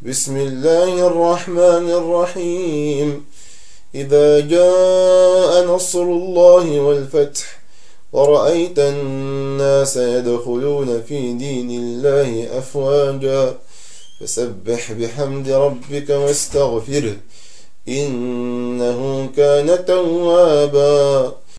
بسم الله الرحمن الرحيم. إذا جاء نصر الله والفتح ورأيت الناس يدخلون في دين الله أفواجا فسبح بحمد ربك واستغفره إنه كان توابا.